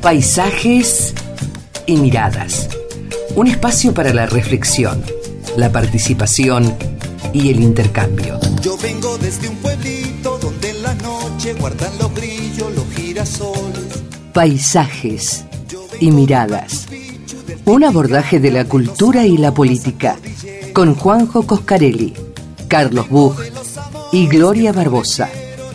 Paisajes y miradas. Un espacio para la reflexión, la participación y el intercambio. Yo vengo desde un pueblito donde en la noche guardan los grillos, los girasoles. Paisajes y miradas. Un abordaje de la cultura y la política con Juanjo Coscarelli, Carlos Buch y Gloria Barbosa.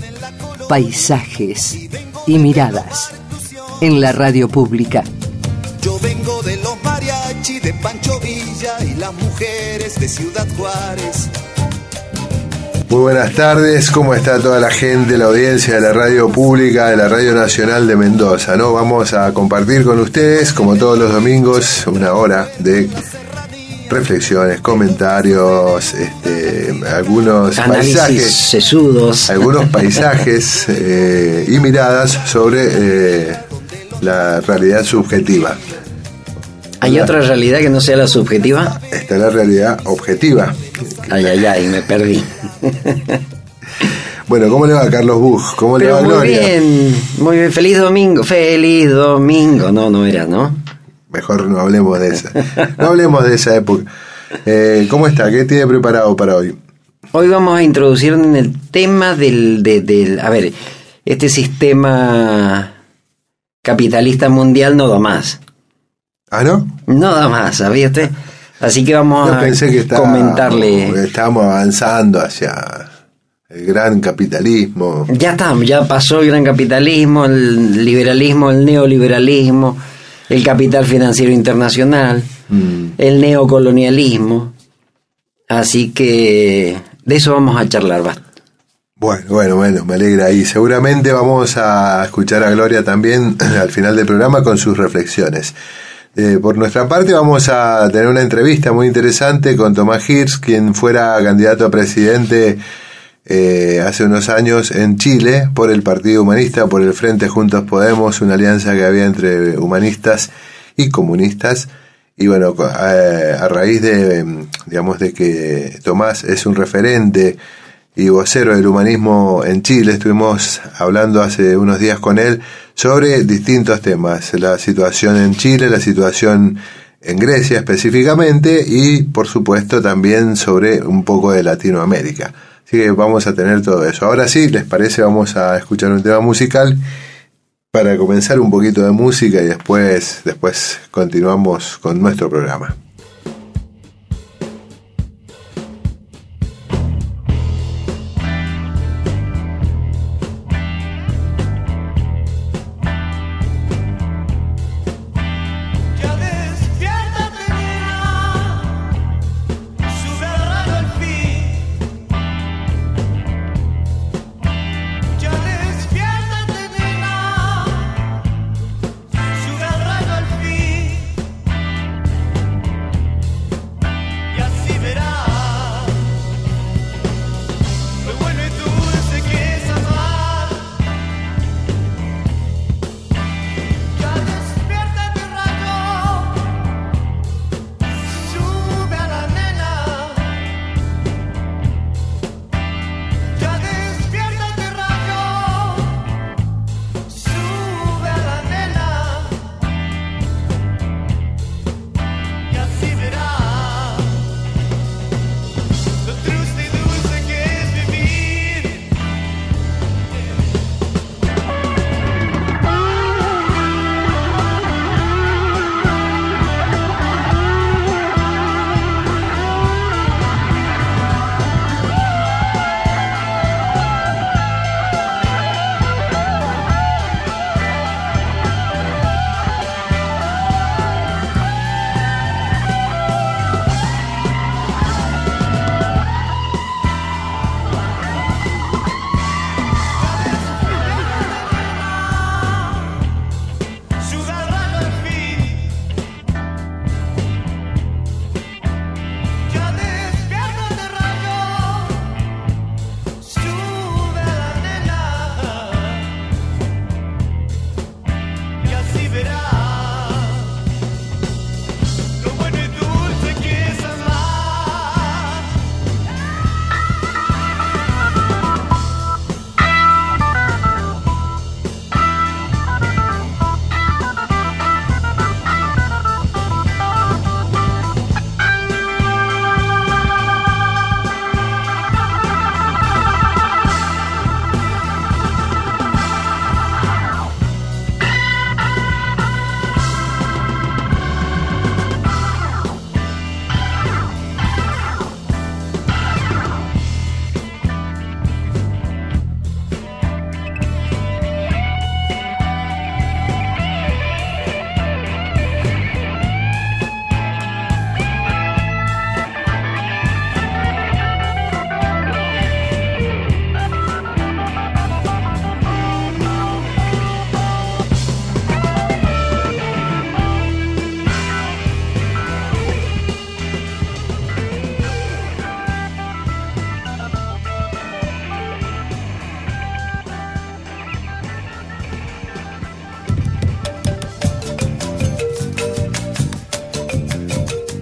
Paisajes y miradas en la radio pública. Yo vengo de los mariachi de Pancho Villa y las mujeres de Ciudad Juárez. Muy buenas tardes, ¿cómo está toda la gente, la audiencia de la radio pública, de la Radio Nacional de Mendoza, ¿no? Vamos a compartir con ustedes, como todos los domingos, una hora de reflexiones, comentarios, algunos análisis paisajes sesudos, algunos paisajes y miradas sobre la realidad subjetiva. ¿Hay otra realidad que no sea la subjetiva? Está la realidad objetiva. Ay, me perdí. Bueno, ¿cómo le va Carlos Buch? ¿Cómo le va Gloria? Muy bien, feliz domingo. No era, ¿no? Mejor no hablemos de esa. No hablemos de esa época. ¿Cómo está? ¿Qué tiene preparado para hoy? Hoy vamos a introducir en el tema del este sistema capitalista mundial no da más. ¿Ah, no? No da más, ¿sabía usted? Así que vamos a comentarle. Estábamos avanzando hacia el gran capitalismo. Ya pasó el gran capitalismo, el liberalismo, el neoliberalismo, el capital financiero internacional, el neocolonialismo. Así que de eso vamos a charlar bastante. Bueno, me alegra. Y seguramente vamos a escuchar a Gloria también al final del programa con sus reflexiones. Por nuestra parte vamos a tener una entrevista muy interesante con Tomás Hirsch, quien fuera candidato a presidente hace unos años en Chile por el Partido Humanista, por el Frente Juntos Podemos, una alianza que había entre humanistas y comunistas. Y bueno, a raíz de que Tomás es un referente y vocero del humanismo en Chile, estuvimos hablando hace unos días con él sobre distintos temas, la situación en Chile, la situación en Grecia específicamente y por supuesto también sobre un poco de Latinoamérica. Así que vamos a tener todo eso. Ahora sí, ¿les parece? Vamos a escuchar un tema musical para comenzar, un poquito de música y después continuamos con nuestro programa.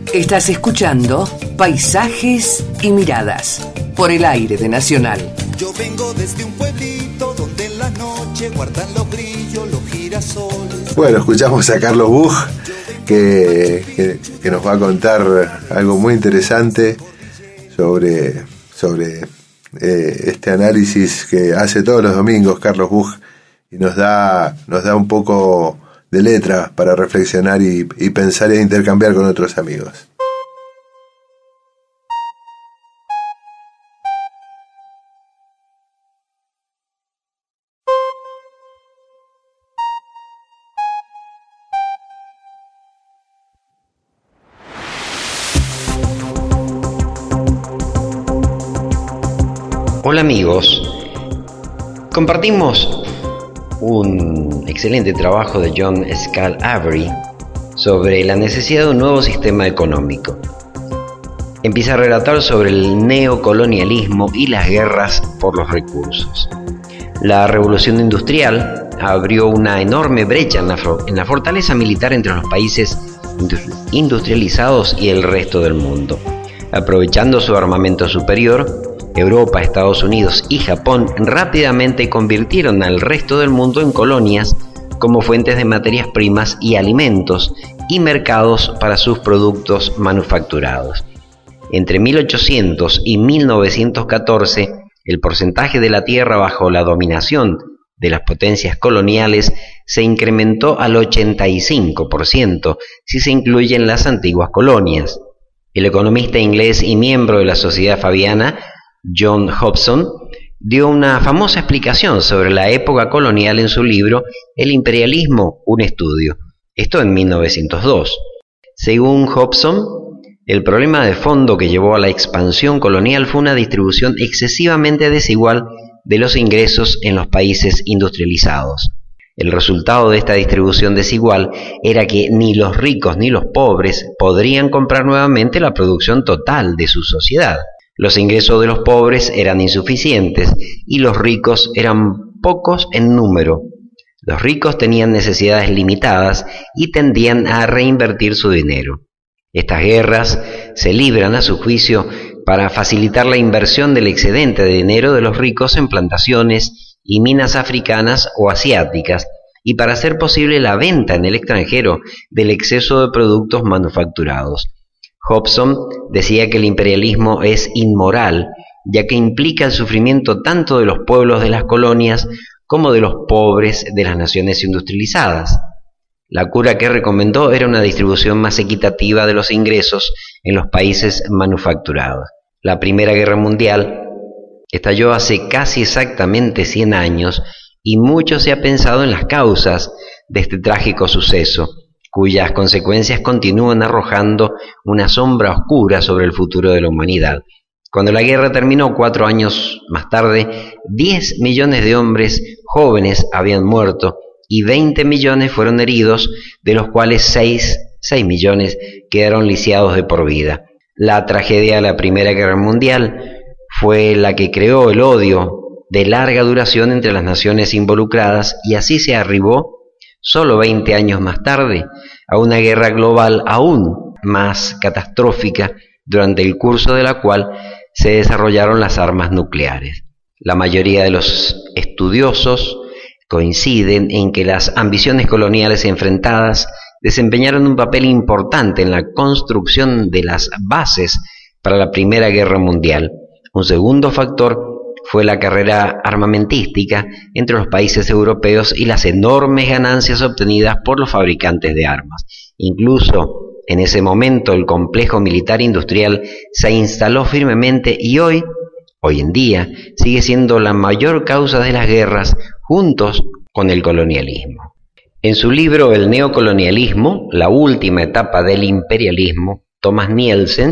Estás escuchando Paisajes y Miradas por el aire de Nacional. Yo vengo desde un pueblito donde en la noche guardan los grillos, los girasoles. Bueno, escuchamos a Carlos Buch que nos va a contar algo muy interesante sobre este análisis que hace todos los domingos Carlos Buch, y nos da un poco de letra para reflexionar y pensar e intercambiar con otros amigos. Hola amigos, compartimos un excelente trabajo de John Scal Avery sobre la necesidad de un nuevo sistema económico. Empieza a relatar sobre el neocolonialismo y las guerras por los recursos. La revolución industrial abrió una enorme brecha en la fortaleza militar entre los países industrializados y el resto del mundo. Aprovechando su armamento superior, Europa, Estados Unidos y Japón rápidamente convirtieron al resto del mundo en colonias como fuentes de materias primas y alimentos y mercados para sus productos manufacturados. Entre 1800 y 1914, el porcentaje de la tierra bajo la dominación de las potencias coloniales se incrementó al 85% si se incluyen las antiguas colonias. El economista inglés y miembro de la Sociedad Fabiana, John Hobson, dio una famosa explicación sobre la época colonial en su libro El imperialismo, un estudio, esto en 1902. Según Hobson, el problema de fondo que llevó a la expansión colonial fue una distribución excesivamente desigual de los ingresos en los países industrializados. El resultado de esta distribución desigual era que ni los ricos ni los pobres podrían comprar nuevamente la producción total de su sociedad. Los ingresos de los pobres eran insuficientes y los ricos eran pocos en número. Los ricos tenían necesidades limitadas y tendían a reinvertir su dinero. Estas guerras se libran a su juicio para facilitar la inversión del excedente de dinero de los ricos en plantaciones y minas africanas o asiáticas y para hacer posible la venta en el extranjero del exceso de productos manufacturados. Hobson decía que el imperialismo es inmoral, ya que implica el sufrimiento tanto de los pueblos de las colonias como de los pobres de las naciones industrializadas. La cura que recomendó era una distribución más equitativa de los ingresos en los países manufacturados. La Primera Guerra Mundial estalló hace casi exactamente 100 años y mucho se ha pensado en las causas de este trágico suceso, cuyas consecuencias continúan arrojando una sombra oscura sobre el futuro de la humanidad. Cuando la guerra terminó 4 años más tarde, 10 millones de hombres jóvenes habían muerto y 20 millones fueron heridos, de los cuales 6 millones quedaron lisiados de por vida. La tragedia de la Primera Guerra Mundial fue la que creó el odio de larga duración entre las naciones involucradas y así se arribó, solo 20 años más tarde, a una guerra global aún más catastrófica, durante el curso de la cual se desarrollaron las armas nucleares. La mayoría de los estudiosos coinciden en que las ambiciones coloniales enfrentadas desempeñaron un papel importante en la construcción de las bases para la Primera Guerra Mundial. Un segundo factor fue la carrera armamentística entre los países europeos y las enormes ganancias obtenidas por los fabricantes de armas. Incluso en ese momento el complejo militar industrial se instaló firmemente y hoy en día sigue siendo la mayor causa de las guerras juntos con el colonialismo. En su libro El neocolonialismo, la última etapa del imperialismo, Thomas Nielsen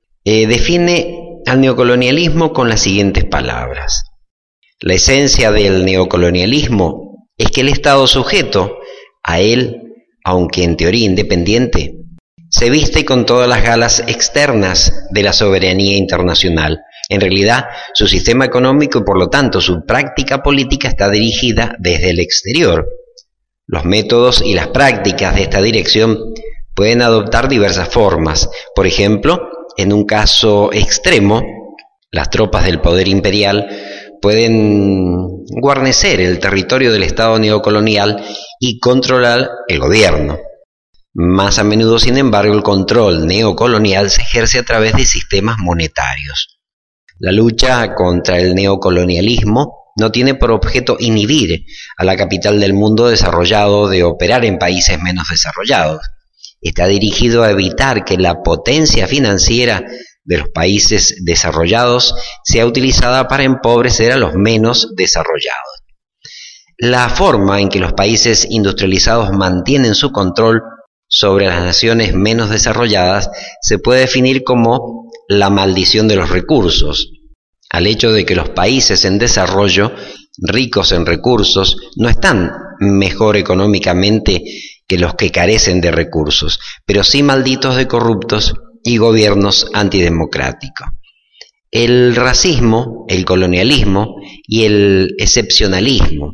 define al neocolonialismo con las siguientes palabras. La esencia del neocolonialismo es que el Estado sujeto a él, aunque en teoría independiente, se viste con todas las galas externas de la soberanía internacional. En realidad, su sistema económico y por lo tanto su práctica política está dirigida desde el exterior. Los métodos y las prácticas de esta dirección pueden adoptar diversas formas. Por ejemplo, en un caso extremo, las tropas del poder imperial pueden guarnecer el territorio del Estado neocolonial y controlar el gobierno. Más a menudo, sin embargo, el control neocolonial se ejerce a través de sistemas monetarios. La lucha contra el neocolonialismo no tiene por objeto inhibir a la capital del mundo desarrollado de operar en países menos desarrollados. Está dirigido a evitar que la potencia financiera de los países desarrollados sea utilizada para empobrecer a los menos desarrollados. La forma en que los países industrializados mantienen su control sobre las naciones menos desarrolladas se puede definir como la maldición de los recursos, al hecho de que los países en desarrollo, ricos en recursos, no están mejor económicamente que los que carecen de recursos, pero sí malditos de corruptos y gobiernos antidemocráticos. El racismo, el colonialismo y el excepcionalismo,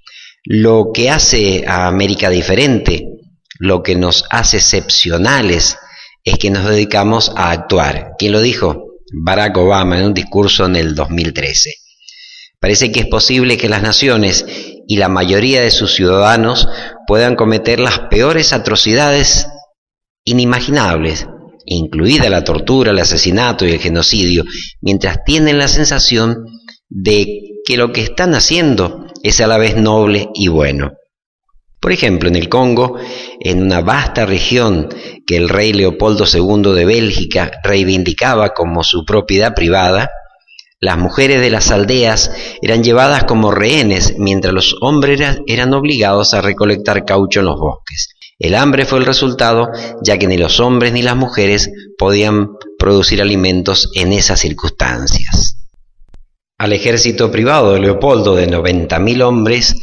lo que hace a América diferente, lo que nos hace excepcionales, es que nos dedicamos a actuar. ¿Quién lo dijo? Barack Obama en un discurso en el 2013. Parece que es posible que las naciones y la mayoría de sus ciudadanos puedan cometer las peores atrocidades inimaginables, incluida la tortura, el asesinato y el genocidio, mientras tienen la sensación de que lo que están haciendo es a la vez noble y bueno. Por ejemplo, en el Congo, en una vasta región que el rey Leopoldo II de Bélgica reivindicaba como su propiedad privada, las mujeres de las aldeas eran llevadas como rehenes, mientras los hombres eran obligados a recolectar caucho en los bosques. El hambre fue el resultado, ya que ni los hombres ni las mujeres podían producir alimentos en esas circunstancias. Al ejército privado de Leopoldo, de 90.000 hombres,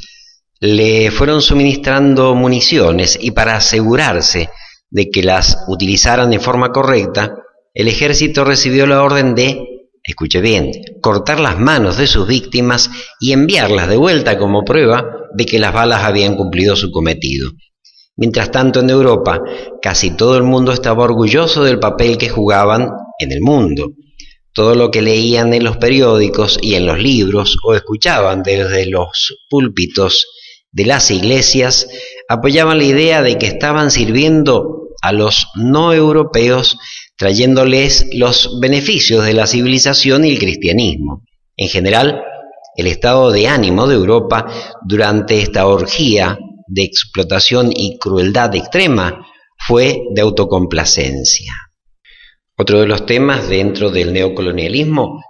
le fueron suministrando municiones, y para asegurarse de que las utilizaran de forma correcta, el ejército recibió la orden de, escuche bien, cortar las manos de sus víctimas y enviarlas de vuelta como prueba de que las balas habían cumplido su cometido. Mientras tanto, en Europa, casi todo el mundo estaba orgulloso del papel que jugaban en el mundo. Todo lo que leían en los periódicos y en los libros o escuchaban desde los púlpitos de las iglesias apoyaban la idea de que estaban sirviendo a los no europeos, trayéndoles los beneficios de la civilización y el cristianismo. En general, el estado de ánimo de Europa durante esta orgía de explotación y crueldad extrema fue de autocomplacencia. Otro de los temas dentro del neocolonialismo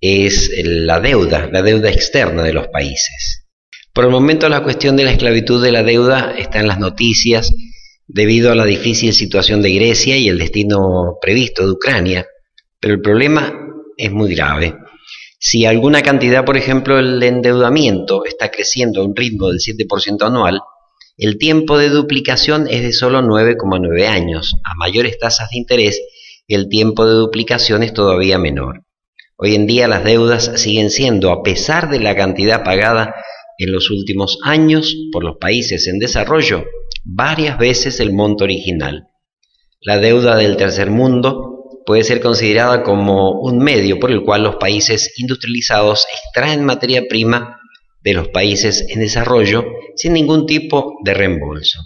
es la deuda externa de los países. Por el momento, la cuestión de la esclavitud de la deuda está en las noticias debido a la difícil situación de Grecia y el destino previsto de Ucrania, pero el problema es muy grave. Si alguna cantidad, por ejemplo, el endeudamiento está creciendo a un ritmo del 7% anual, el tiempo de duplicación es de solo 9,9 años. A mayores tasas de interés, el tiempo de duplicación es todavía menor. Hoy en día las deudas siguen siendo, a pesar de la cantidad pagada en los últimos años por los países en desarrollo, varias veces el monto original. La deuda del tercer mundo puede ser considerada como un medio por el cual los países industrializados extraen materia prima de los países en desarrollo sin ningún tipo de reembolso.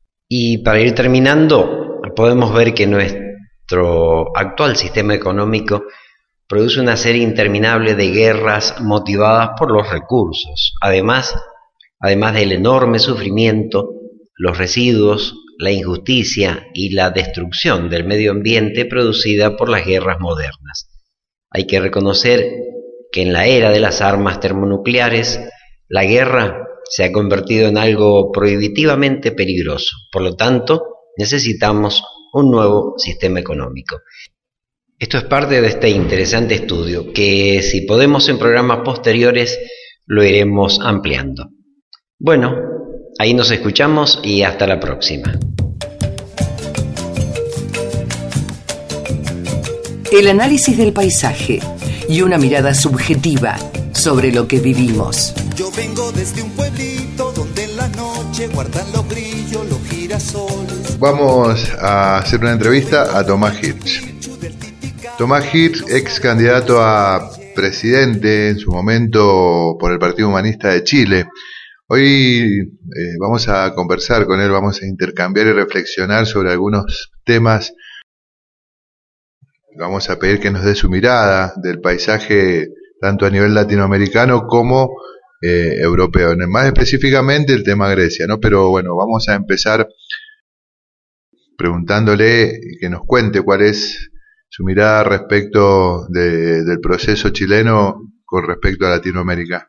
Y para ir terminando, podemos ver que nuestro actual sistema económico produce una serie interminable de guerras motivadas por los recursos, además del enorme sufrimiento, los residuos, la injusticia y la destrucción del medio ambiente producida por las guerras modernas. Hay que reconocer que en la era de las armas termonucleares, la guerra se ha convertido en algo prohibitivamente peligroso. Por lo tanto, necesitamos un nuevo sistema económico. Esto es parte de este interesante estudio, que si podemos en programas posteriores lo iremos ampliando. Bueno, ahí nos escuchamos y hasta la próxima. El análisis del paisaje y una mirada subjetiva sobre lo que vivimos. Yo vengo desde un pueblito donde en la noche guardan los grillos, los girasoles. vamos a hacer una entrevista a Tomás Hirsch. Tomás Hirsch, ex candidato a presidente en su momento por el Partido Humanista de Chile. Hoy vamos a conversar con él, vamos a intercambiar y reflexionar sobre algunos temas. Vamos a pedir que nos dé su mirada del paisaje tanto a nivel latinoamericano como europeo, más específicamente el tema Grecia, ¿no? Pero bueno, vamos a empezar preguntándole que nos cuente cuál es su mirada respecto del proceso chileno con respecto a Latinoamérica.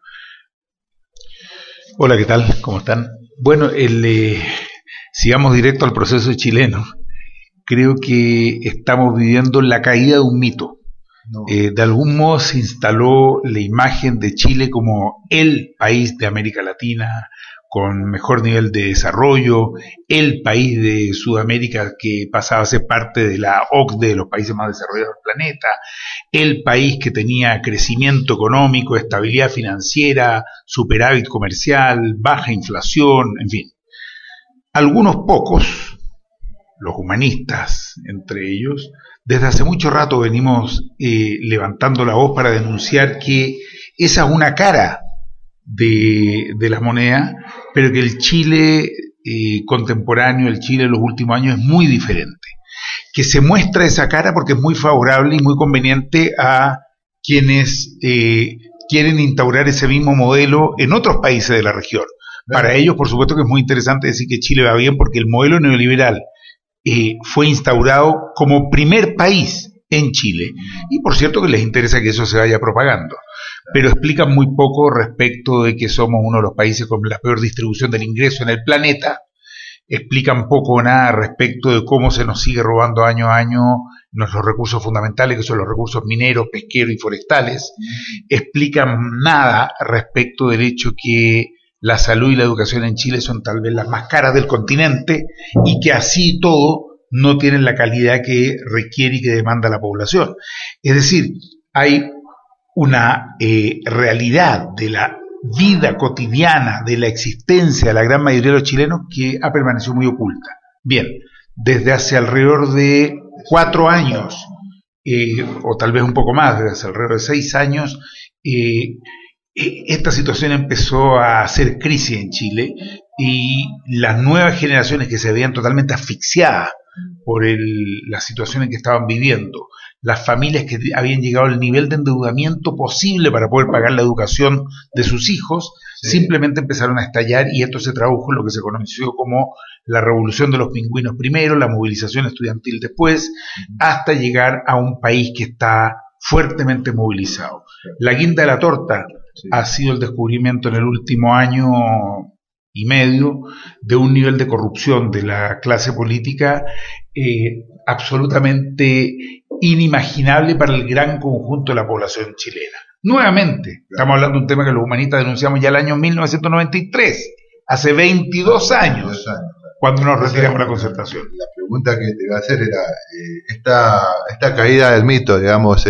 Hola, ¿qué tal? ¿Cómo están? Bueno, sigamos directo al proceso chileno. Creo que estamos viviendo la caída de un mito. No. De algún modo se instaló la imagen de Chile como el país de América Latina con mejor nivel de desarrollo, el país de Sudamérica que pasaba a ser parte de la OCDE, de los países más desarrollados del planeta, el país que tenía crecimiento económico, estabilidad financiera, superávit comercial, baja inflación, en fin. Algunos pocos, los humanistas entre ellos, desde hace mucho rato venimos levantando la voz para denunciar que esa es una cara de la moneda, pero que el Chile contemporáneo, el Chile de los últimos años es muy diferente, que se muestra esa cara porque es muy favorable y muy conveniente a quienes quieren instaurar ese mismo modelo en otros países de la región. Para ellos, por supuesto que es muy interesante decir que Chile va bien porque el modelo neoliberal fue instaurado como primer país en Chile, y por cierto que les interesa que eso se vaya propagando, pero explican muy poco respecto de que somos uno de los países con la peor distribución del ingreso en el planeta, explican poco o nada respecto de cómo se nos sigue robando año a año nuestros recursos fundamentales, que son los recursos mineros, pesqueros y forestales, explican nada respecto del hecho que la salud y la educación en Chile son tal vez las más caras del continente y que así todo no tienen la calidad que requiere y que demanda la población. Es decir, hay una realidad de la vida cotidiana, de la existencia de la gran mayoría de los chilenos que ha permanecido muy oculta. Bien, desde hace alrededor de 4 años, o tal vez un poco más, desde hace alrededor de 6 años, esta situación empezó a hacer crisis en Chile y las nuevas generaciones que se veían totalmente asfixiadas por la situación en que estaban viviendo, las familias que habían llegado al nivel de endeudamiento posible para poder pagar la educación de sus hijos, simplemente empezaron a estallar, y esto se tradujo en lo que se conoció como la revolución de los pingüinos primero, la movilización estudiantil después, hasta llegar a un país que está fuertemente movilizado. La guinda de la torta ha sido el descubrimiento en el último año y medio de un nivel de corrupción de la clase política absolutamente inimaginable para el gran conjunto de la población chilena. Nuevamente, estamos hablando de un tema que los humanistas denunciamos ya el año 1993, hace 22 años, cuando nos retiramos la concertación. La pregunta que te iba a hacer era, esta caída del mito, digamos,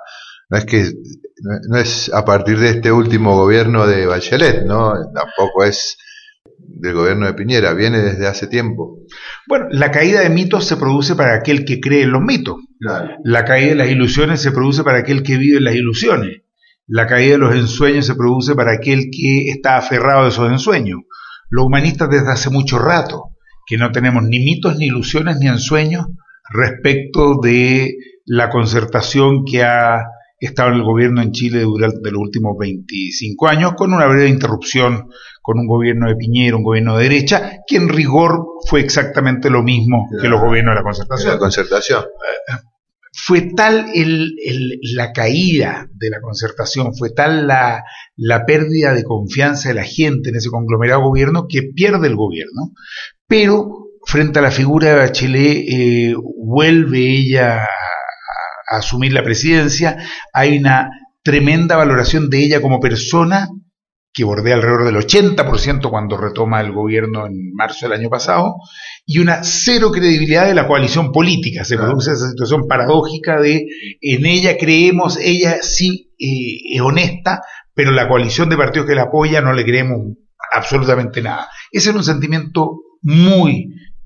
no es a partir de este último gobierno de Bachelet, ¿no? Tampoco es del gobierno de Piñera, viene desde hace tiempo. Bueno, la caída de mitos se produce para aquel que cree en los mitos. Claro. La caída de las ilusiones se produce para aquel que vive en las ilusiones. La caída de los ensueños se produce para aquel que está aferrado a esos ensueños. Los humanistas desde hace mucho rato que no tenemos ni mitos, ni ilusiones, ni ensueños respecto de la concertación que ha estado en el gobierno en Chile durante los últimos 25 años, con una breve interrupción con un gobierno de Piñera, un gobierno de derecha, que en rigor fue exactamente lo mismo que los gobiernos de la concertación. La concertación. Fue tal la caída de la concertación, fue tal la pérdida de confianza de la gente en ese conglomerado gobierno que pierde el gobierno, pero frente a la figura de Bachelet vuelve ella a asumir la presidencia. Hay una tremenda valoración de ella como persona que bordea alrededor del 80% cuando retoma el gobierno en marzo del año pasado, y una cero credibilidad de la coalición política. Se produce esa situación paradójica de en ella creemos, ella sí es honesta, pero la coalición de partidos que la apoya no le creemos absolutamente nada. Ese es un sentimiento muy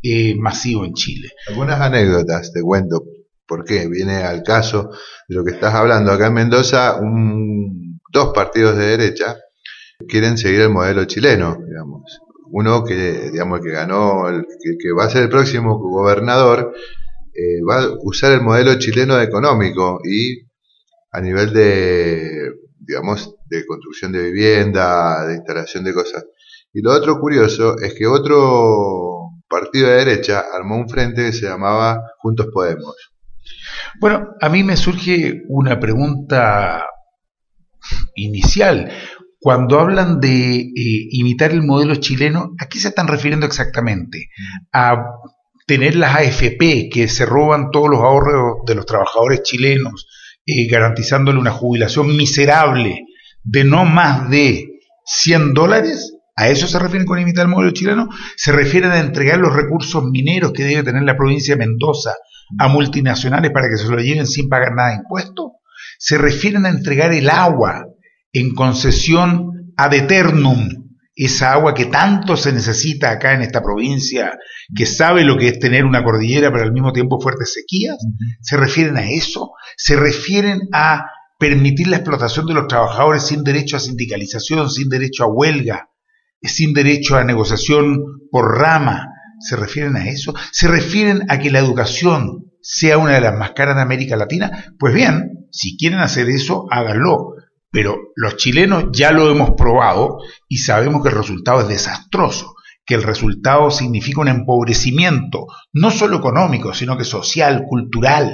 masivo en Chile. Algunas anécdotas, te cuento, porque viene al caso de lo que estás hablando. Acá en Mendoza, dos partidos de derecha quieren seguir el modelo chileno, digamos. Uno que ganó, que va a ser el próximo gobernador, va a usar el modelo chileno económico y a nivel de construcción de vivienda, de instalación de cosas. Y lo otro curioso es que otro partido de derecha armó un frente que se llamaba Juntos Podemos. Bueno, a mí me surge una pregunta inicial. Cuando hablan de imitar el modelo chileno, ¿a qué se están refiriendo exactamente? ¿A tener las AFP que se roban todos los ahorros de los trabajadores chilenos, garantizándole una jubilación miserable de no más de $100? ¿A eso se refieren con imitar el modelo chileno? ¿Se refieren a entregar los recursos mineros que debe tener la provincia de Mendoza a multinacionales para que se lo lleven sin pagar nada de impuestos? ¿Se refieren a entregar el agua en concesión ad eternum, esa agua que tanto se necesita acá en esta provincia, que sabe lo que es tener una cordillera pero al mismo tiempo fuertes sequías? ¿Se refieren a eso? ¿Se refieren a permitir la explotación de los trabajadores sin derecho a sindicalización, sin derecho a huelga, sin derecho a negociación por rama? ¿Se refieren a eso? ¿Se refieren a que la educación sea una de las más caras de América Latina? Pues bien, si quieren hacer eso, háganlo. Pero los chilenos ya lo hemos probado y sabemos que el resultado es desastroso, que el resultado significa un empobrecimiento, no solo económico, sino que social, cultural,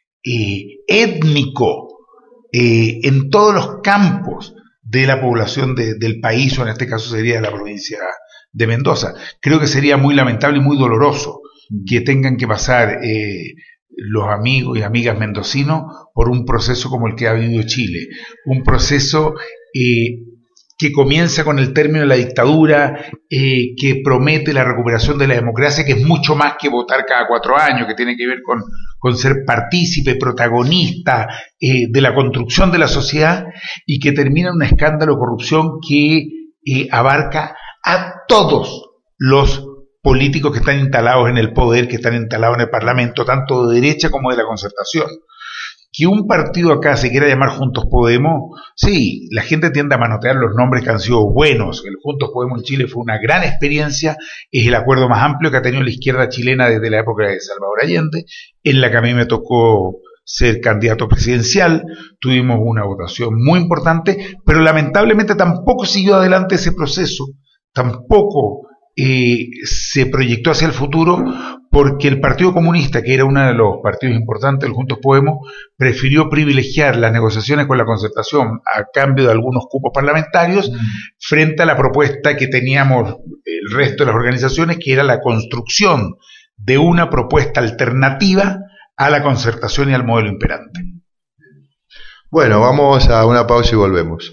étnico, en todos los campos de la población del país, o en este caso sería de la provincia de Mendoza. Creo que sería muy lamentable y muy doloroso que tengan que pasar los amigos y amigas mendocinos por un proceso como el que ha vivido Chile, un proceso que comienza con el término de la dictadura, que promete la recuperación de la democracia, que es mucho más que votar cada 4 años, que tiene que ver con ser partícipe, protagonista de la construcción de la sociedad, y que termina en un escándalo de corrupción que abarca a todos los políticos que están instalados en el poder, que están instalados en el Parlamento, tanto de derecha como de la concertación. Que un partido acá se quiera llamar Juntos Podemos, sí, la gente tiende a manotear los nombres que han sido buenos. El Juntos Podemos en Chile fue una gran experiencia, es el acuerdo más amplio que ha tenido la izquierda chilena desde la época de Salvador Allende, en la que a mí me tocó ser candidato presidencial. Tuvimos una votación muy importante, pero lamentablemente tampoco siguió adelante ese proceso, tampoco se proyectó hacia el futuro, porque el Partido Comunista, que era uno de los partidos importantes del Juntos Podemos, prefirió privilegiar las negociaciones con la concertación a cambio de algunos cupos parlamentarios frente a la propuesta que teníamos el resto de las organizaciones, que era la construcción de una propuesta alternativa a la concertación y al modelo imperante. Bueno, vamos a una pausa y volvemos.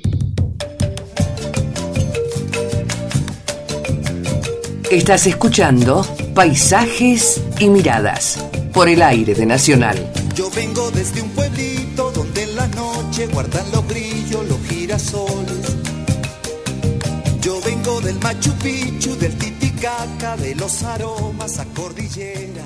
Estás escuchando Paisajes y Miradas por el aire de Nacional. Yo vengo desde un pueblito donde en la noche guardan los grillos, los girasoles. Yo vengo del Machu Picchu, del Titicaca, de los aromas a cordillera.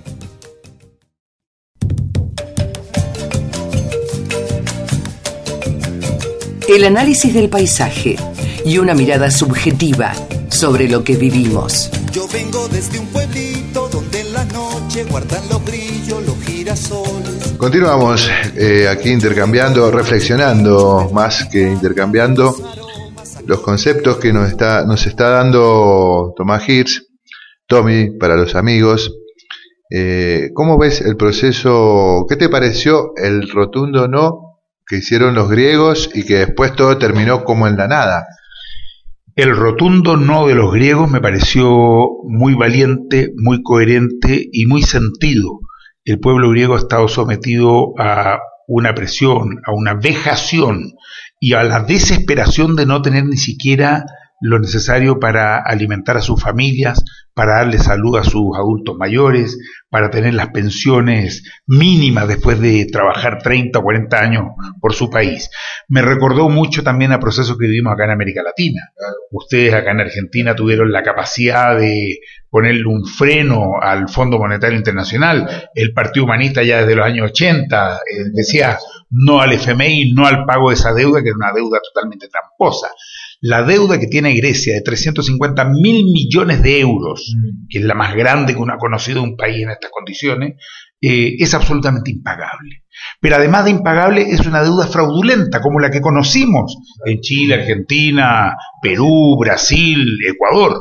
El análisis del paisaje y una mirada subjetiva sobre lo que vivimos. Yo vengo desde un pueblito donde en la noche guardan los grillos, los girasoles. Continuamos aquí intercambiando, reflexionando más que intercambiando los conceptos que nos está dando Tomás Hirsch, Tommy, para los amigos. ¿Cómo ves el proceso? ¿Qué te pareció el rotundo no que hicieron los griegos y que después todo terminó como en la nada? El rotundo no de los griegos me pareció muy valiente, muy coherente y muy sentido. El pueblo griego ha estado sometido a una presión, a una vejación y a la desesperación de no tener ni siquiera lo necesario para alimentar a sus familias, para darle salud a sus adultos mayores, para tener las pensiones mínimas después de trabajar 30 o 40 años por su país. Me recordó mucho también al proceso que vivimos acá en América Latina. Ustedes acá en Argentina tuvieron la capacidad de ponerle un freno al Fondo Monetario Internacional. El Partido Humanista ya desde los años 80 decía no al FMI, no al pago de esa deuda, que era una deuda totalmente tramposa. La deuda que tiene Grecia de 350.000 millones de euros, que es la más grande que uno ha conocido un país en estas condiciones, es absolutamente impagable. Pero además de impagable, es una deuda fraudulenta, como la que conocimos en Chile, Argentina, Perú, Brasil, Ecuador.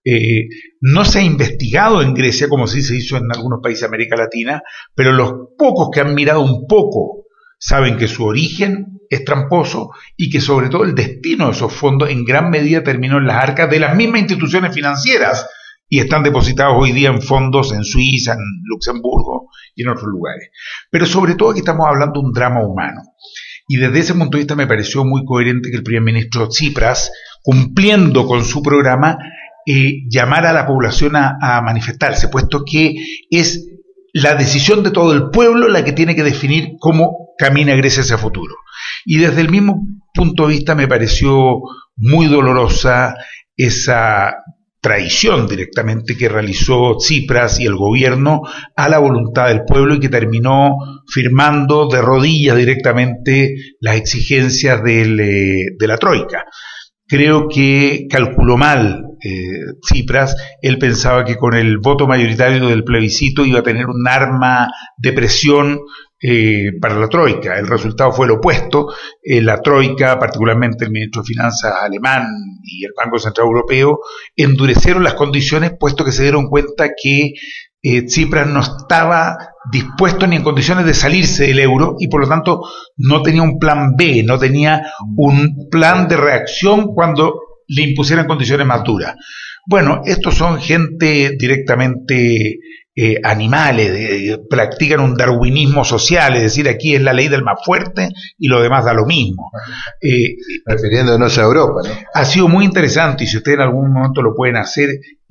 No se ha investigado en Grecia, como sí se hizo en algunos países de América Latina, pero los pocos que han mirado un poco saben que su origen es tramposo y que sobre todo el destino de esos fondos en gran medida terminó en las arcas de las mismas instituciones financieras y están depositados hoy día en fondos en Suiza, en Luxemburgo y en otros lugares. Pero sobre todo aquí estamos hablando de un drama humano. Y desde ese punto de vista me pareció muy coherente que el primer ministro Tsipras, cumpliendo con su programa, llamara a la población a manifestarse, puesto que es la decisión de todo el pueblo la que tiene que definir cómo camina Grecia hacia el futuro. Y desde el mismo punto de vista me pareció muy dolorosa esa traición directamente que realizó Tsipras y el gobierno a la voluntad del pueblo y que terminó firmando de rodillas directamente las exigencias de la Troika. Creo que calculó mal Tsipras. Él pensaba que con el voto mayoritario del plebiscito iba a tener un arma de presión para la Troika. El resultado fue el opuesto. La Troika, particularmente el ministro de Finanzas alemán y el Banco Central Europeo, endurecieron las condiciones, puesto que se dieron cuenta que Tsipras no estaba dispuesto ni en condiciones de salirse del euro y por lo tanto no tenía un plan B, no tenía un plan de reacción cuando le impusieran condiciones más duras. Bueno, estos son gente directamente animales, practican un darwinismo social, es decir, aquí es la ley del más fuerte y lo demás da lo mismo. Refiriéndonos a Europa, ¿no? Ha sido muy interesante, y si ustedes en algún momento lo pueden hacer,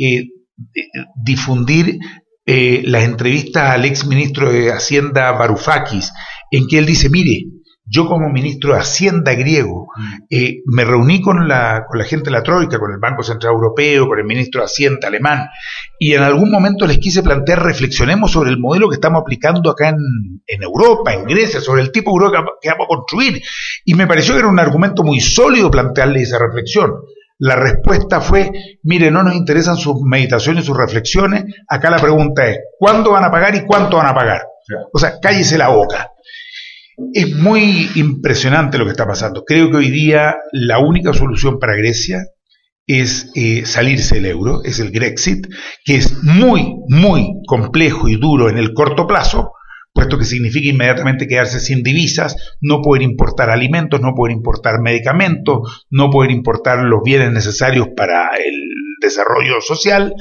difundir las entrevistas al ex ministro de Hacienda Varoufakis, en que él dice, mire, yo como ministro de Hacienda griego me reuní con la gente de la Troika, con el Banco Central Europeo, con el ministro de Hacienda alemán, y en algún momento les quise plantear, reflexionemos sobre el modelo que estamos aplicando acá en Europa, en Grecia, sobre el tipo de Europa que vamos a construir, y me pareció que era un argumento muy sólido plantearle esa reflexión. La respuesta fue, mire, no nos interesan sus meditaciones y sus reflexiones, acá la pregunta es, ¿cuándo van a pagar y cuánto van a pagar? O sea, cállese la boca. Es muy impresionante lo que está pasando. Creo que hoy día la única solución para Grecia es salirse del euro, es el Grexit, que es muy, muy complejo y duro en el corto plazo, puesto que significa inmediatamente quedarse sin divisas, no poder importar alimentos, no poder importar medicamentos, no poder importar los bienes necesarios para el desarrollo social.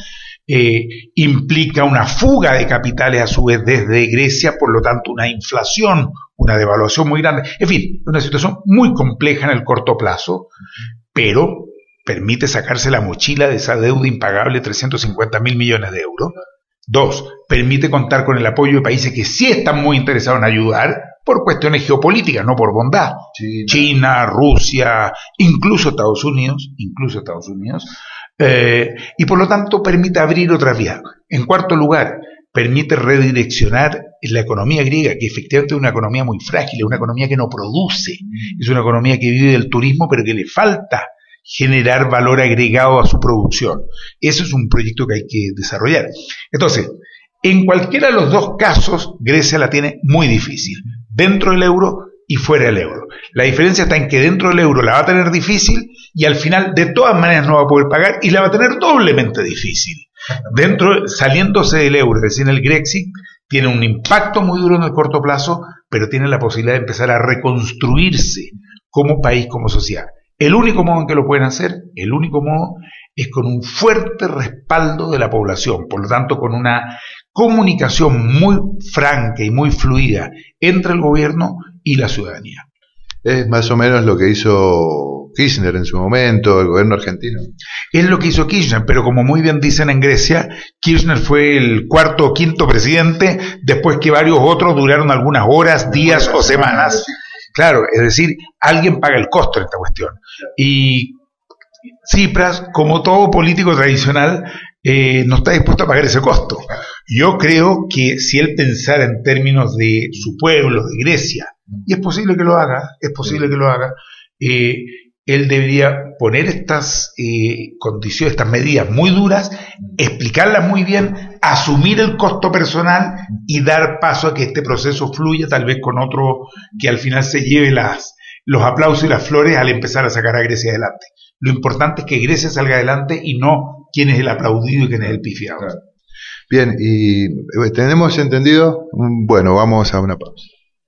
Implica una fuga de capitales a su vez desde Grecia, por lo tanto una inflación, una devaluación muy grande, en fin, una situación muy compleja en el corto plazo, pero permite sacarse la mochila de esa deuda impagable de 350.000 millones de euros. 2, permite contar con el apoyo de países que sí están muy interesados en ayudar por cuestiones geopolíticas, no por bondad. China, Rusia, incluso Estados Unidos, y por lo tanto permite abrir otras vías. En cuarto lugar, permite redireccionar la economía griega, que efectivamente es una economía muy frágil, es una economía que no produce, es una economía que vive del turismo, pero que le falta generar valor agregado a su producción. Eso es un proyecto que hay que desarrollar. Entonces, en cualquiera de los dos casos, Grecia la tiene muy difícil, dentro del euro y fuera del euro. La diferencia está en que dentro del euro la va a tener difícil y al final de todas maneras no va a poder pagar y la va a tener doblemente difícil. Saliéndose del euro, es decir, en el Grexit, tiene un impacto muy duro en el corto plazo, pero tiene la posibilidad de empezar a reconstruirse como país, como sociedad. El único modo en que lo pueden hacer, es con un fuerte respaldo de la población, por lo tanto con una comunicación muy franca y muy fluida entre el gobierno y la ciudadanía. Es más o menos lo que hizo Kirchner en su momento, el gobierno argentino. Es lo que hizo Kirchner, pero como muy bien dicen en Grecia, Kirchner fue el cuarto o quinto presidente después que varios otros duraron algunas horas, días o semanas. Claro, es decir, alguien paga el costo en esta cuestión. Y Tsipras, como todo político tradicional, no está dispuesto a pagar ese costo. Yo creo que si él pensara en términos de su pueblo, de Grecia, y es posible que lo haga, él debería poner estas condiciones, estas medidas muy duras, explicarlas muy bien, asumir el costo personal y dar paso a que este proceso fluya, tal vez con otro que al final se lleve los aplausos y las flores al empezar a sacar a Grecia adelante. Lo importante es que Grecia salga adelante y no quién es el aplaudido y quién es el pifiado. Bien, y tenemos entendido, bueno, vamos a una pausa.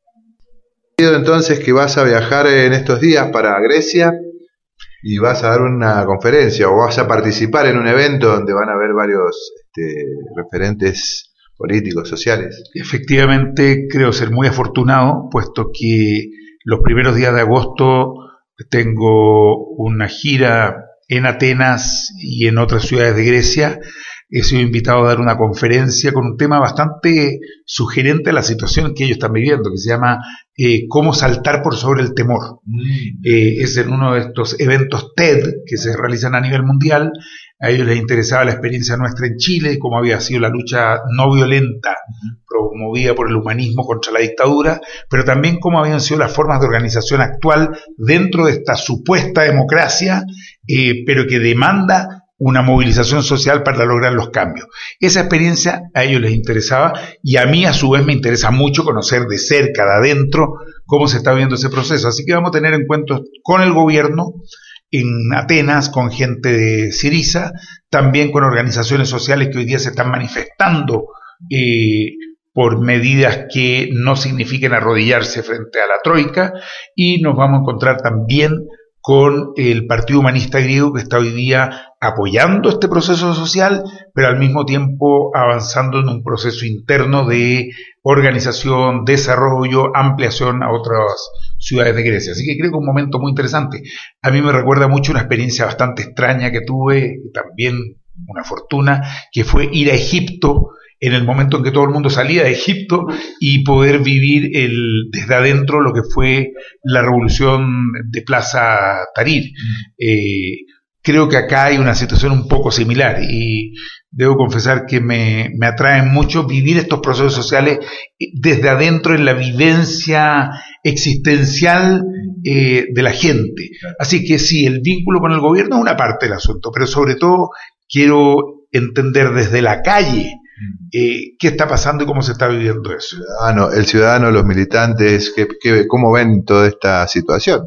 Entonces que vas a viajar en estos días para Grecia y vas a dar una conferencia o vas a participar en un evento donde van a haber varios referentes políticos, sociales. Efectivamente, creo ser muy afortunado, puesto que los primeros días de agosto tengo una gira en Atenas y en otras ciudades de Grecia. He sido invitado a dar una conferencia con un tema bastante sugerente a la situación que ellos están viviendo, que se llama cómo saltar por sobre el temor. Es en uno de estos eventos TED que se realizan a nivel mundial. A ellos les interesaba la experiencia nuestra en Chile, cómo había sido la lucha no violenta promovida por el humanismo contra la dictadura, pero también cómo habían sido las formas de organización actual dentro de esta supuesta democracia, pero que demanda una movilización social para lograr los cambios. Esa experiencia a ellos les interesaba y a mí a su vez me interesa mucho conocer de cerca, de adentro, cómo se está viendo ese proceso. Así que vamos a tener encuentros con el gobierno en Atenas, con gente de Syriza, también con organizaciones sociales que hoy día se están manifestando por medidas que no signifiquen arrodillarse frente a la troika, y nos vamos a encontrar también con el Partido Humanista Griego, que está hoy día apoyando este proceso social, pero al mismo tiempo avanzando en un proceso interno de organización, desarrollo, ampliación a otras ciudades de Grecia. Así que creo que es un momento muy interesante. A mí me recuerda mucho una experiencia bastante extraña que tuve, también una fortuna, que fue ir a Egipto en el momento en que todo el mundo salía de Egipto y poder vivir desde adentro lo que fue la revolución de Plaza Tahrir. Creo que acá hay una situación un poco similar y debo confesar que me atrae mucho vivir estos procesos sociales desde adentro, en la vivencia existencial de la gente. Así que sí, el vínculo con el gobierno es una parte del asunto, pero sobre todo quiero entender desde la calle qué está pasando y cómo se está viviendo eso. El ciudadano, los militantes, ¿cómo ven toda esta situación?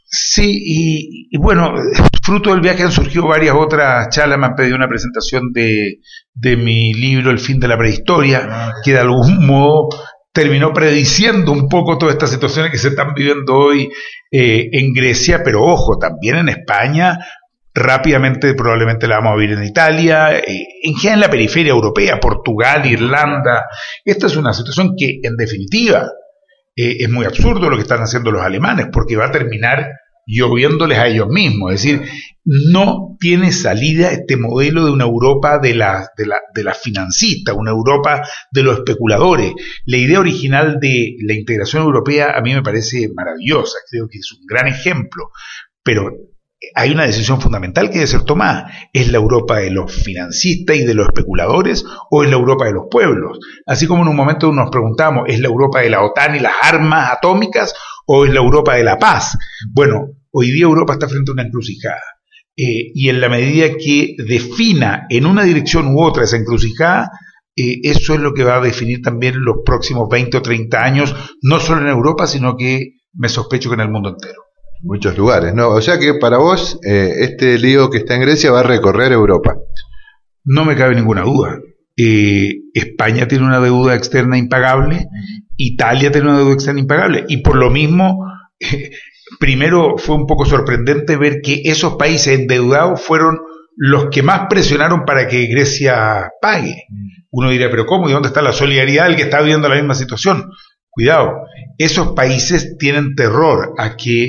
Sí, y bueno, fruto del viaje han surgido varias otras charlas. Me han pedido una presentación de mi libro El fin de la prehistoria, que de algún modo terminó prediciendo un poco todas estas situaciones que se están viviendo hoy en Grecia, pero ojo, también en España. Rápidamente probablemente la vamos a vivir en Italia, en general en la periferia europea, Portugal, Irlanda. Esta es una situación que en definitiva es muy absurdo lo que están haciendo los alemanes, porque va a terminar lloviéndoles a ellos mismos. Es decir, no tiene salida este modelo de una Europa de la financista, una Europa de los especuladores. La idea original de la integración europea a mí me parece maravillosa, creo que es un gran ejemplo, pero hay una decisión fundamental que debe ser tomada. ¿Es la Europa de los financistas y de los especuladores o es la Europa de los pueblos? Así como en un momento nos preguntamos, ¿es la Europa de la OTAN y las armas atómicas o es la Europa de la paz? Bueno, hoy día Europa está frente a una encrucijada. Y en la medida que defina en una dirección u otra esa encrucijada, eso es lo que va a definir también los próximos 20 o 30 años, no solo en Europa, sino que me sospecho que en el mundo entero. Muchos lugares, ¿no? O sea que para vos este lío que está en Grecia va a recorrer Europa. No me cabe ninguna duda. España tiene una deuda externa impagable, Italia tiene una deuda externa impagable, y por lo mismo, primero fue un poco sorprendente ver que esos países endeudados fueron los que más presionaron para que Grecia pague. Uno diría, pero ¿cómo? ¿Y dónde está la solidaridad del que está viviendo la misma situación? Cuidado, esos países tienen terror a que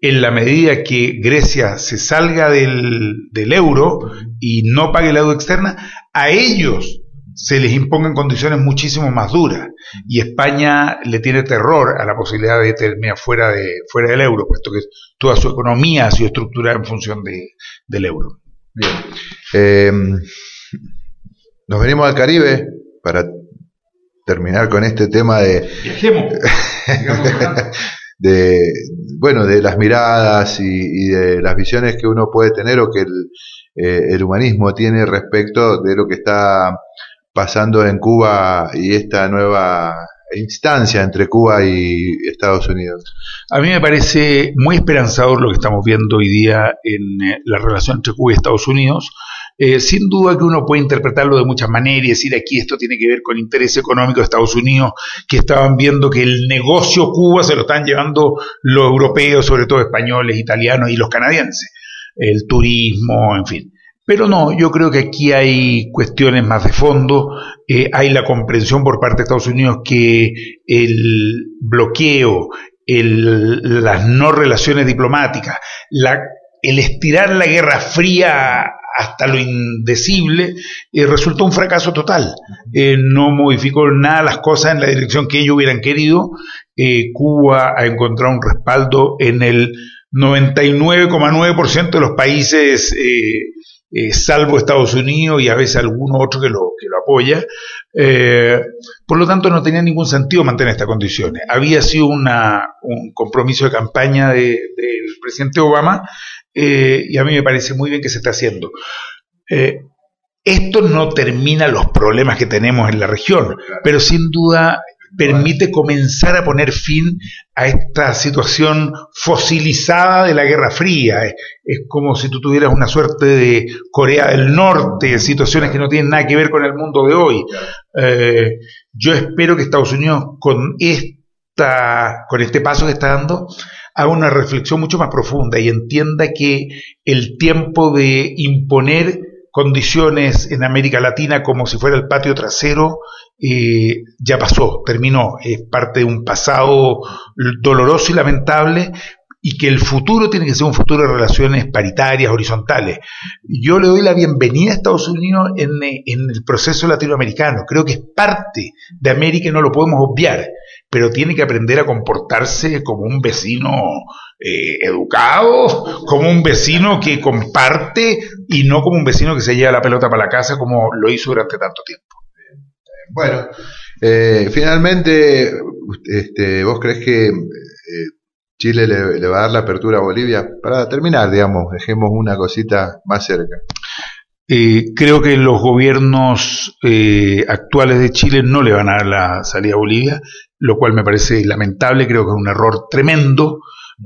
en la medida que Grecia se salga del euro y no pague la deuda externa, a ellos se les impongan condiciones muchísimo más duras, y España le tiene terror a la posibilidad de terminar fuera del euro, puesto que toda su economía ha sido estructurada en función del euro. Bien. Nos venimos al Caribe para terminar con este tema de Viajemos. de las miradas y de las visiones que uno puede tener o que el humanismo tiene respecto de lo que está pasando en Cuba y esta nueva instancia entre Cuba y Estados Unidos. A mí me parece muy esperanzador lo que estamos viendo hoy día en la relación entre Cuba y Estados Unidos. Sin duda que uno puede interpretarlo de muchas maneras y decir aquí esto tiene que ver con interés económico de Estados Unidos, que estaban viendo que el negocio Cuba se lo están llevando los europeos, sobre todo españoles, italianos y los canadienses, el turismo, en fin. Pero no, yo creo que aquí hay cuestiones más de fondo, hay la comprensión por parte de Estados Unidos que el bloqueo, las no relaciones diplomáticas, el estirar la Guerra Fría hasta lo indecible, resultó un fracaso total. No modificó nada las cosas en la dirección que ellos hubieran querido. Cuba ha encontrado un respaldo en el 99,9% de los países, salvo Estados Unidos y a veces alguno otro que lo apoya. Por lo tanto, no tenía ningún sentido mantener estas condiciones. Había sido un compromiso de campaña del presidente Obama, y a mí me parece muy bien que se está haciendo. Esto no termina los problemas que tenemos en la región, pero sin duda permite comenzar a poner fin a esta situación fosilizada de la Guerra Fría. Es como si tú tuvieras una suerte de Corea del Norte, situaciones que no tienen nada que ver con el mundo de hoy. Yo espero que Estados Unidos con este paso que está dando haga una reflexión mucho más profunda y entienda que el tiempo de imponer condiciones en América Latina como si fuera el patio trasero ya pasó, terminó, es parte de un pasado doloroso y lamentable, y que el futuro tiene que ser un futuro de relaciones paritarias, horizontales. Yo le doy la bienvenida a Estados Unidos en el proceso latinoamericano. Creo que es parte de América y no lo podemos obviar, pero tiene que aprender a comportarse como un vecino educado, como un vecino que comparte y no como un vecino que se lleva la pelota para la casa como lo hizo durante tanto tiempo. Bueno, finalmente, ¿vos crees que Chile le va a dar la apertura a Bolivia? Para terminar, digamos, dejemos una cosita más cerca. Creo que los gobiernos actuales de Chile no le van a dar la salida a Bolivia, lo cual me parece lamentable, creo que es un error tremendo.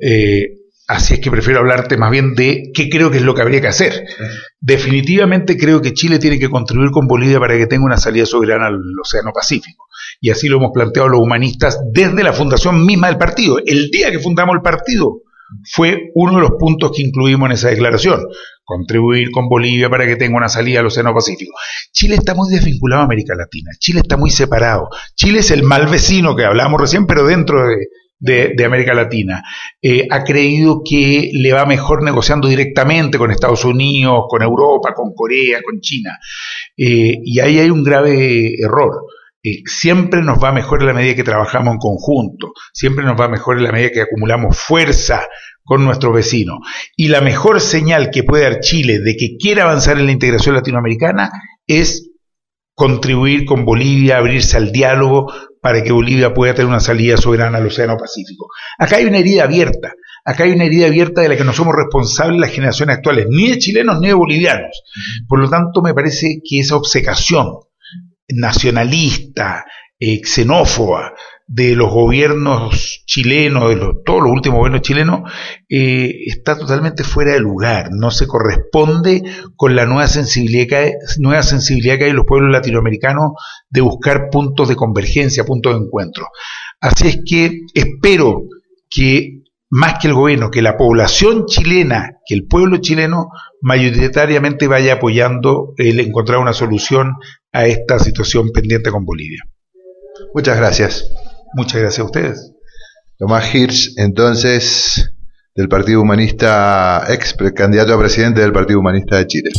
Así es que prefiero hablarte más bien de qué creo que es lo que habría que hacer. Definitivamente creo que Chile tiene que contribuir con Bolivia para que tenga una salida soberana al Océano Pacífico. Y así lo hemos planteado los humanistas desde la fundación misma del partido. El día que fundamos el partido fue uno de los puntos que incluimos en esa declaración. Contribuir con Bolivia para que tenga una salida al Océano Pacífico. Chile está muy desvinculado a América Latina. Chile está muy separado. Chile es el mal vecino que hablábamos recién, pero dentro de América Latina. Ha creído que le va mejor negociando directamente con Estados Unidos, con Europa, con Corea, con China. Y ahí hay un grave error. Siempre nos va mejor en la medida que trabajamos en conjunto, siempre nos va mejor en la medida que acumulamos fuerza con nuestros vecinos. Y la mejor señal que puede dar Chile de que quiere avanzar en la integración latinoamericana es contribuir con Bolivia, abrirse al diálogo para que Bolivia pueda tener una salida soberana al Océano Pacífico. Acá hay una herida abierta, de la que no somos responsables las generaciones actuales, ni de chilenos ni de bolivianos. Por lo tanto, me parece que esa obcecación nacionalista, xenófoba de los gobiernos chilenos, todos los últimos gobiernos chilenos, está totalmente fuera de lugar, no se corresponde con la nueva sensibilidad que hay en los pueblos latinoamericanos de buscar puntos de convergencia, puntos de encuentro. Así es que espero que más que el gobierno, que la población chilena, que el pueblo chileno mayoritariamente vaya apoyando el encontrar una solución a esta situación pendiente con Bolivia. Muchas gracias. Muchas gracias a ustedes. Tomás Hirsch, entonces, del Partido Humanista, ex candidato a presidente del Partido Humanista de Chile.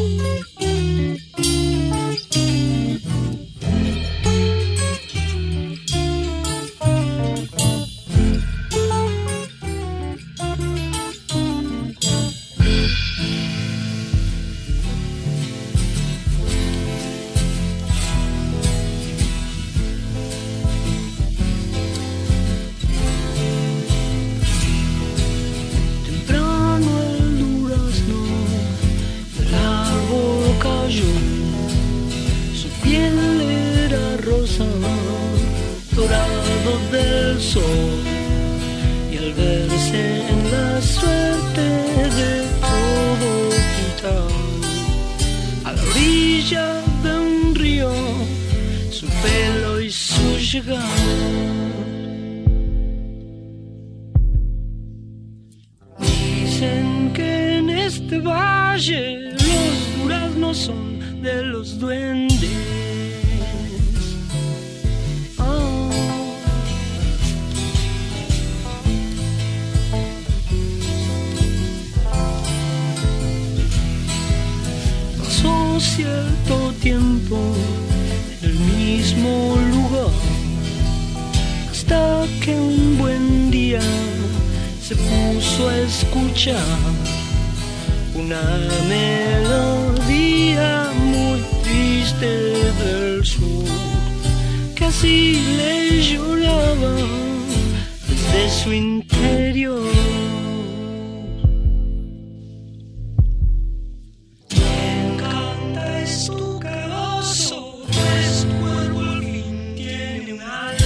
Dicen que en este valle los duraznos son de los duendes. Oh. Pasó cierto tiempo en el mismo lugar, hasta que un buen día se puso a escuchar una melodía muy triste del sur, que así le lloraba desde su interior. Quien canta es tu carozo, pues tu cuerpo al fin tiene un alma.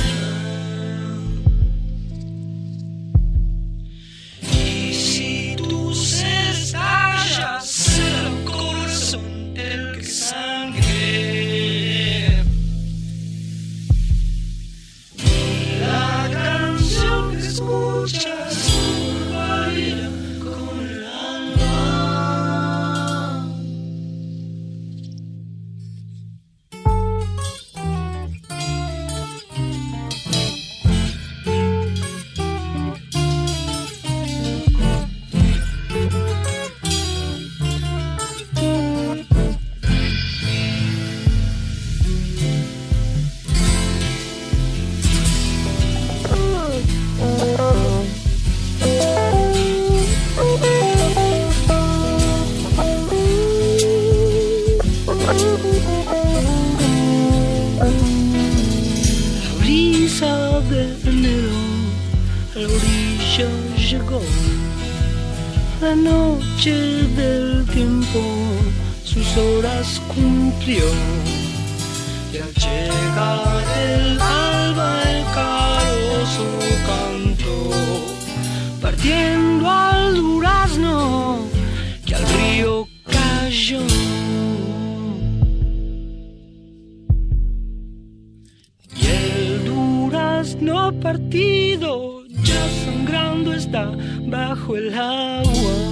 La noche del tiempo sus horas cumplió, y al llegar el alba el carozo cantó, partiendo al durazno que al río cayó. Y el durazno partido ya sangrando está bajo el agua.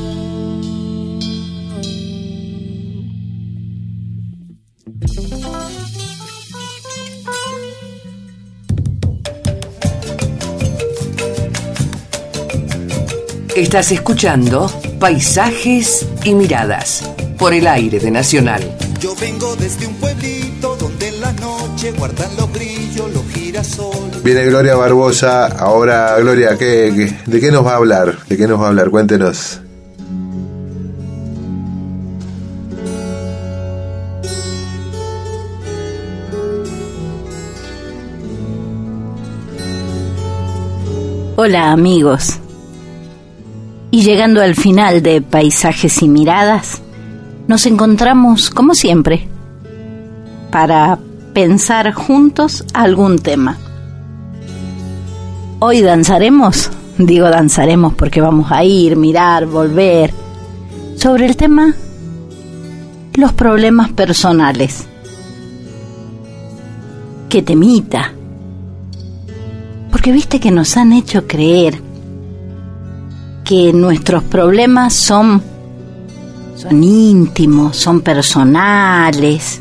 Estás escuchando Paisajes y Miradas por el aire de Nacional. Yo vengo desde un pueblito donde en la noche guardan los grillos, los girasoles. Viene Gloria Barbosa. Ahora, Gloria, ¿de qué nos va a hablar? ¿De qué nos va a hablar? Cuéntenos. Hola amigos, y llegando al final de Paisajes y Miradas, nos encontramos como siempre para pensar juntos algún tema. Hoy danzaremos, digo danzaremos porque vamos a ir, mirar, volver, sobre el tema los problemas personales. ¡Qué temita! Porque viste que nos han hecho creer que nuestros problemas son íntimos, son personales.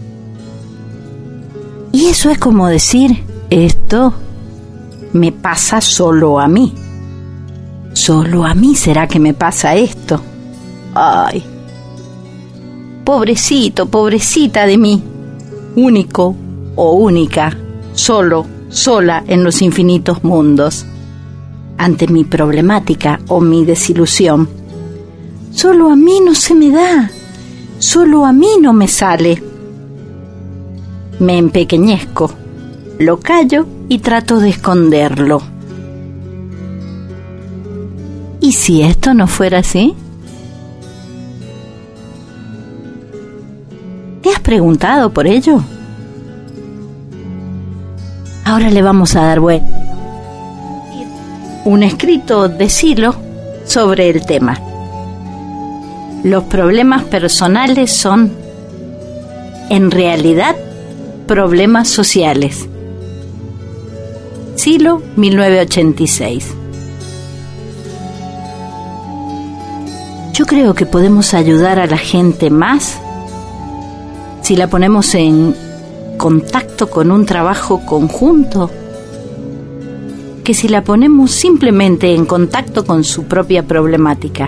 Y eso es como decir, esto me pasa solo a mí. ¿Solo a mí será que me pasa esto? Ay, pobrecito, pobrecita de mí, único o única, solo, sola en los infinitos mundos, ante mi problemática o mi desilusión. Solo a mí no se me da, solo a mí no me sale. Me empequeñezco, lo callo y trato de esconderlo. ¿Y si esto no fuera así? ¿Te has preguntado por ello? Ahora le vamos a dar un escrito de Silo sobre el tema. Los problemas personales son, en realidad, problemas sociales. Silo, 1986. Yo creo que podemos ayudar a la gente más si la ponemos en contacto con un trabajo conjunto, que si la ponemos simplemente en contacto con su propia problemática.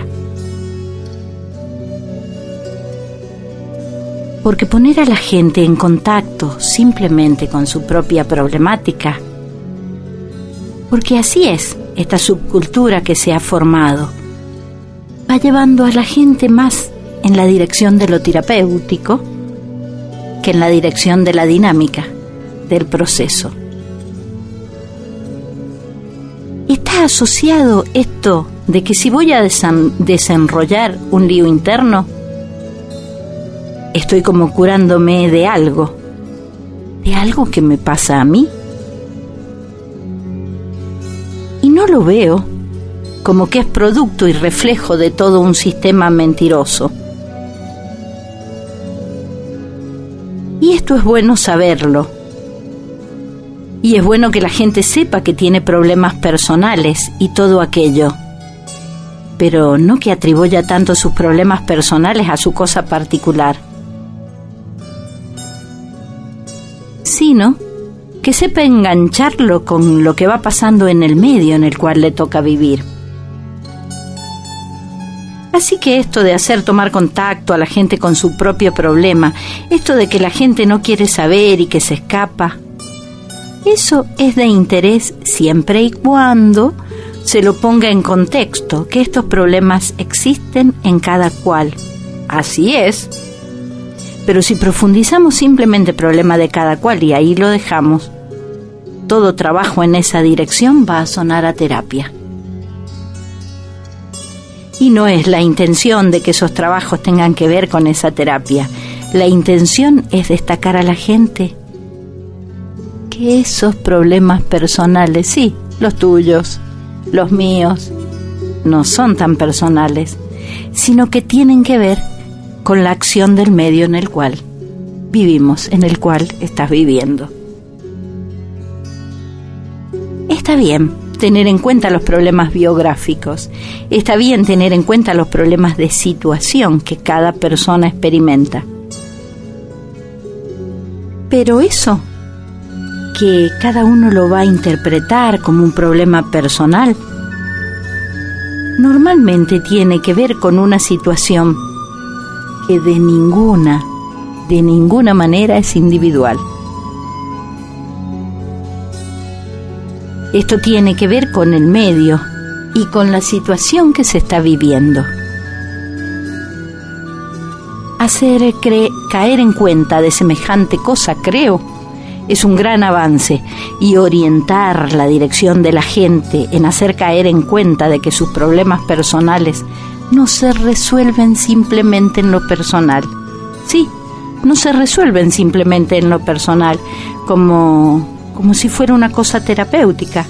Porque poner a la gente en contacto simplemente con su propia problemática, porque así es esta subcultura que se ha formado, va llevando a la gente más en la dirección de lo terapéutico que en la dirección de la dinámica, del proceso. Está asociado esto de que si voy a desenrollar un lío interno, estoy como curándome de algo que me pasa a mí. Y no lo veo como que es producto y reflejo de todo un sistema mentiroso. Y esto es bueno saberlo. Y es bueno que la gente sepa que tiene problemas personales y todo aquello. Pero no que atribuya tanto sus problemas personales a su cosa particular. Sino que sepa engancharlo con lo que va pasando en el medio en el cual le toca vivir. Así que esto de hacer tomar contacto a la gente con su propio problema, esto de que la gente no quiere saber y que se escapa, eso es de interés siempre y cuando se lo ponga en contexto, que estos problemas existen en cada cual. Así es. Pero si profundizamos simplemente el problema de cada cual y ahí lo dejamos, todo trabajo en esa dirección va a sonar a terapia. Y no es la intención de que esos trabajos tengan que ver con esa terapia. La intención es destacar a la gente que esos problemas personales, sí, los tuyos, los míos, no son tan personales, sino que tienen que ver con la acción del medio en el cual vivimos, en el cual estás viviendo. Está bien tener en cuenta los problemas biográficos, está bien tener en cuenta los problemas de situación que cada persona experimenta. Pero eso, que cada uno lo va a interpretar como un problema personal, normalmente tiene que ver con una situación que de ninguna manera es individual. Esto tiene que ver con el medio y con la situación que se está viviendo. Hacer caer en cuenta de semejante cosa, creo, es un gran avance, y orientar la dirección de la gente en hacer caer en cuenta de que sus problemas personales no se resuelven simplemente en lo personal. Sí, no se resuelven simplemente en lo personal, como si fuera una cosa terapéutica,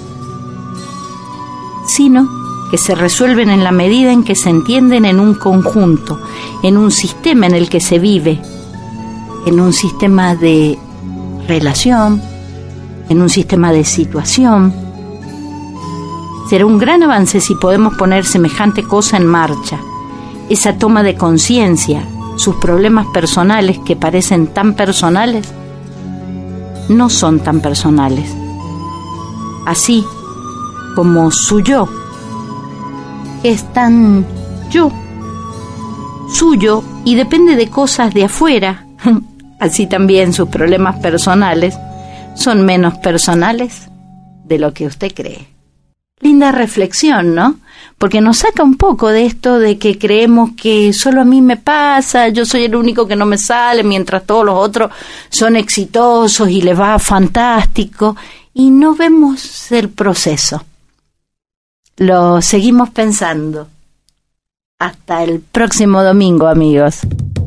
sino que se resuelven en la medida en que se entienden en un conjunto, en un sistema en el que se vive, en un sistema de relación, en un sistema de situación. Será un gran avance si podemos poner semejante cosa en marcha, esa toma de conciencia. Sus problemas personales, que parecen tan personales, no son tan personales. Así como su yo que es tan yo, suyo, y depende de cosas de afuera. Así también sus problemas personales son menos personales de lo que usted cree. Linda reflexión, ¿no? Porque nos saca un poco de esto de que creemos que solo a mí me pasa, yo soy el único que no me sale, mientras todos los otros son exitosos y les va fantástico, y no vemos el proceso. Lo seguimos pensando. Hasta el próximo domingo, amigos.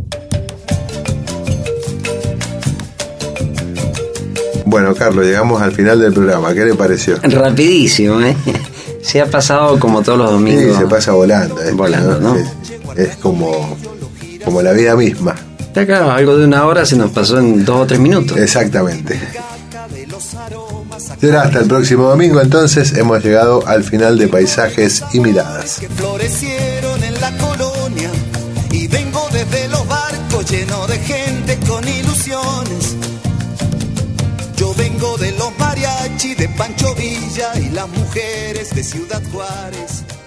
Bueno, Carlos, llegamos al final del programa. ¿Qué le pareció? Rapidísimo, ¿eh? Se ha pasado como todos los domingos. Sí, se pasa volando. Volando, ¿no? Es como la vida misma. Ya claro, algo de una hora se nos pasó en 2 o 3 minutos. Exactamente. Será hasta el próximo domingo, entonces hemos llegado al final de Paisajes y Miradas. Que florecieron en la colonia y vengo desde los barcos lleno de gente con ilusiones. Yo vengo de los mariachis de Pancho Villa y las mujeres de Ciudad Juárez.